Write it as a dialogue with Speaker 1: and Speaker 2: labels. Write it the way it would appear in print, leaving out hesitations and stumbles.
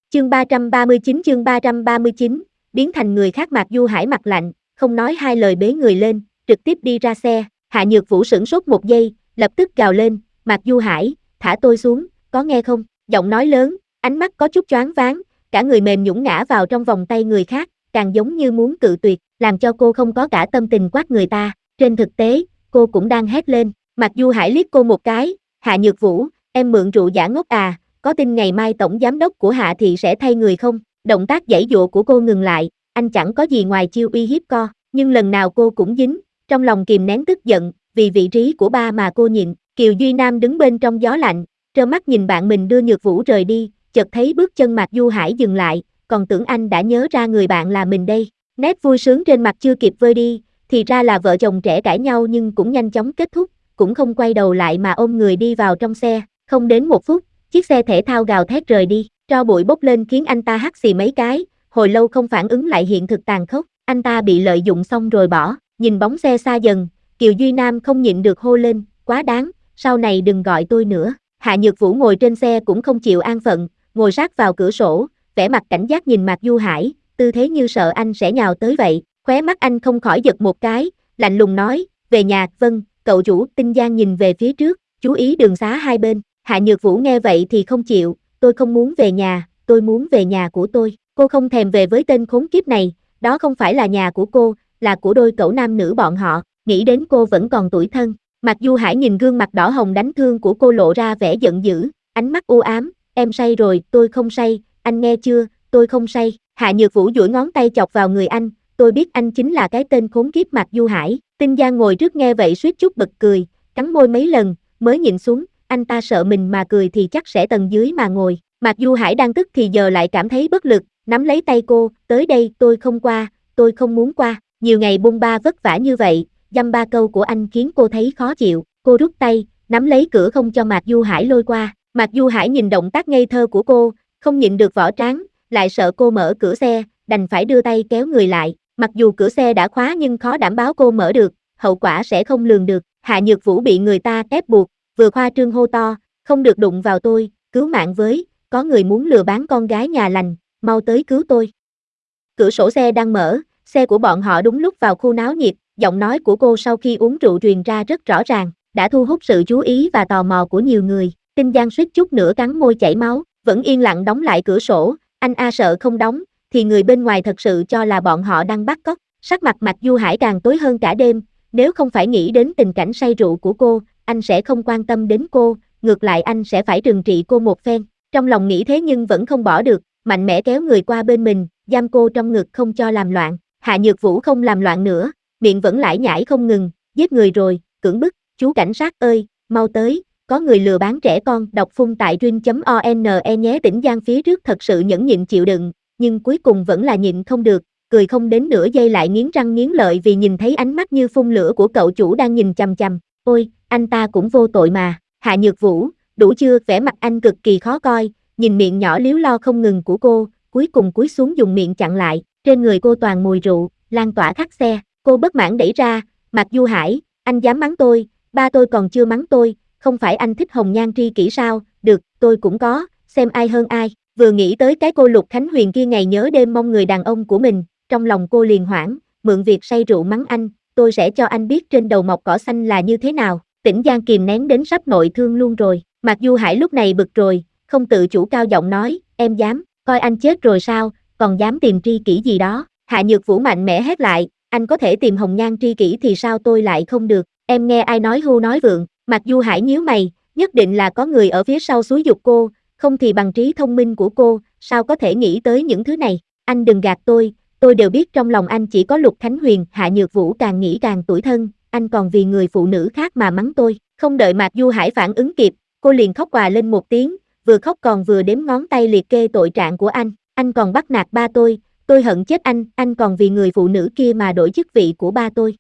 Speaker 1: Chương 339, biến thành người khác. Mạc Du Hải mặt lạnh, không nói hai lời bế người lên, trực tiếp đi ra xe. Hạ Nhược Vũ sửng sốt một giây, lập tức gào lên, Mạc Du Hải, thả tôi xuống, có nghe không? Giọng nói lớn, ánh mắt có chút choáng váng, cả người mềm nhũn ngã vào trong vòng tay người khác, càng giống như muốn cự tuyệt, làm cho cô không có cả tâm tình quát người ta. Trên thực tế, cô cũng đang hét lên. Mạc Du Hải liếc cô một cái, Hạ Nhược Vũ, em mượn rượu giả ngốc à, có tin ngày mai tổng giám đốc của Hạ Thị sẽ thay người không? Động tác giãy giụa của cô ngừng lại, anh chẳng có gì ngoài chiêu uy hiếp co, nhưng lần nào cô cũng dính, trong lòng kìm nén tức giận, vì vị trí của ba mà cô nhịn. Kiều Duy Nam đứng bên trong gió lạnh, trơ mắt nhìn bạn mình đưa Nhược Vũ rời đi, chợt thấy bước chân Mạc Du Hải dừng lại, còn tưởng anh đã nhớ ra người bạn là mình đây. Nét vui sướng trên mặt chưa kịp vơi đi, thì ra là vợ chồng trẻ cãi nhau nhưng cũng nhanh chóng kết thúc, cũng không quay đầu lại mà ôm người đi vào trong xe. Không đến một phút, chiếc xe thể thao gào thét rời đi, tro bụi bốc lên khiến anh ta hắt xì mấy cái, hồi lâu không phản ứng lại hiện thực tàn khốc, anh ta bị lợi dụng xong rồi bỏ. Nhìn bóng xe xa dần, Kiều Duy Nam không nhịn được hô lên, quá đáng, sau này đừng gọi tôi nữa. Hạ Nhược Vũ ngồi trên xe cũng không chịu an phận, ngồi sát vào cửa sổ, vẻ mặt cảnh giác nhìn Mạc Du Hải, tư thế như sợ anh sẽ nhào tới vậy. Khóe mắt anh không khỏi giật một cái, lạnh lùng nói, về nhà. Vâng, cậu chủ. Tinh Giang nhìn về phía trước, chú ý đường xá hai bên. Hạ Nhược Vũ nghe vậy thì không chịu, tôi không muốn về nhà, tôi muốn về nhà của tôi. Cô không thèm về với tên khốn kiếp này, đó không phải là nhà của cô, là của đôi cẩu nam nữ bọn họ. Nghĩ đến cô vẫn còn tủi thân. Mạc Du Hải nhìn gương mặt đỏ hồng đánh thương của cô lộ ra vẻ giận dữ, ánh mắt u ám, em say rồi. Tôi không say, anh nghe chưa, tôi không say. Hạ Nhược Vũ duỗi ngón tay chọc vào người anh, tôi biết anh chính là cái tên khốn kiếp Mạc Du Hải. Tinh Giang ngồi trước nghe vậy suýt chút bật cười, cắn môi mấy lần, mới nhìn xuống, anh ta sợ mình mà cười thì chắc sẽ tầng dưới mà ngồi. Mạc Du Hải đang tức thì giờ lại cảm thấy bất lực, nắm lấy tay cô, tới đây. Tôi không qua, tôi không muốn qua. Nhiều ngày bôn ba vất vả như vậy, dăm ba câu của anh khiến cô thấy khó chịu. Cô rút tay, nắm lấy cửa không cho Mạc Du Hải lôi qua. Mạc Du Hải nhìn động tác ngây thơ của cô, không nhịn được vỏ trán, lại sợ cô mở cửa xe, đành phải đưa tay kéo người lại. Mặc dù cửa xe đã khóa nhưng khó đảm bảo cô mở được, hậu quả sẽ không lường được. Hạ Nhược Vũ bị người ta ép buộc, vừa khoa trương hô to, không được đụng vào tôi, cứu mạng với, có người muốn lừa bán con gái nhà lành, mau tới cứu tôi. Cửa sổ xe đang mở, xe của bọn họ đúng lúc vào khu náo nhiệt, giọng nói của cô sau khi uống rượu truyền ra rất rõ ràng, đã thu hút sự chú ý và tò mò của nhiều người. Tinh Giang suýt chút nữa cắn môi chảy máu, vẫn yên lặng đóng lại cửa sổ, anh sợ không đóng, thì người bên ngoài thật sự cho là bọn họ đang bắt cóc. Sắc mặt Mạc Du Hải càng tối hơn cả đêm, nếu không phải nghĩ đến tình cảnh say rượu của cô, anh sẽ không quan tâm đến cô, ngược lại anh sẽ phải trừng trị cô một phen. Trong lòng nghĩ thế nhưng vẫn không bỏ được, mạnh mẽ kéo người qua bên mình, giam cô trong ngực không cho làm loạn. Hạ Nhược Vũ không làm loạn nữa, miệng vẫn lải nhải không ngừng, giết người rồi, cưỡng bức, chú cảnh sát ơi, mau tới, có người lừa bán trẻ con. Đọc phun tại rin.one nhé. Tỉnh Giang phía trước thật sự nhẫn nhịn chịu đựng, nhưng cuối cùng vẫn là nhịn không được, cười không đến nửa giây lại nghiến răng nghiến lợi vì nhìn thấy ánh mắt như phun lửa của cậu chủ đang nhìn chằm chằm. Ôi, anh ta cũng vô tội mà. Hạ Nhược Vũ, đủ chưa? Vẻ mặt anh cực kỳ khó coi, nhìn miệng nhỏ líu lo không ngừng của cô, cuối cùng cúi xuống dùng miệng chặn lại. Trên người cô toàn mùi rượu, lan tỏa khắp xe. Cô bất mãn đẩy ra, Mạc Du Hải, anh dám mắng tôi, ba tôi còn chưa mắng tôi, không phải anh thích hồng nhan tri kỷ sao? Được, tôi cũng có, xem ai hơn ai. Vừa nghĩ tới cái cô Lục Khánh Huyền kia ngày nhớ đêm mong người đàn ông của mình, trong lòng cô liền hoảng, mượn việc say rượu mắng anh, tôi sẽ cho anh biết trên đầu mọc cỏ xanh là như thế nào. Tỉnh Giang kìm nén đến sắp nội thương luôn rồi. Mạc Du Hải lúc này bực rồi, không tự chủ cao giọng nói, em dám, coi anh chết rồi sao, còn dám tìm tri kỷ gì đó. Hạ Nhược Vũ mạnh mẽ hét lại, anh có thể tìm hồng nhan tri kỷ thì sao tôi lại không được, em nghe ai nói hưu nói vượng. Mạc Du Hải nhíu mày, nhất định là có người ở phía sau xúi giục cô, không thì bằng trí thông minh của cô, sao có thể nghĩ tới những thứ này. Anh đừng gạt tôi đều biết trong lòng anh chỉ có Lục Khánh Huyền. Hạ Nhược Vũ càng nghĩ càng tủi thân, anh còn vì người phụ nữ khác mà mắng tôi. Không đợi Mạc Du Hải phản ứng kịp, cô liền khóc òa lên một tiếng, vừa khóc còn vừa đếm ngón tay liệt kê tội trạng của anh còn bắt nạt ba tôi hận chết anh còn vì người phụ nữ kia mà đổi chức vị của ba tôi.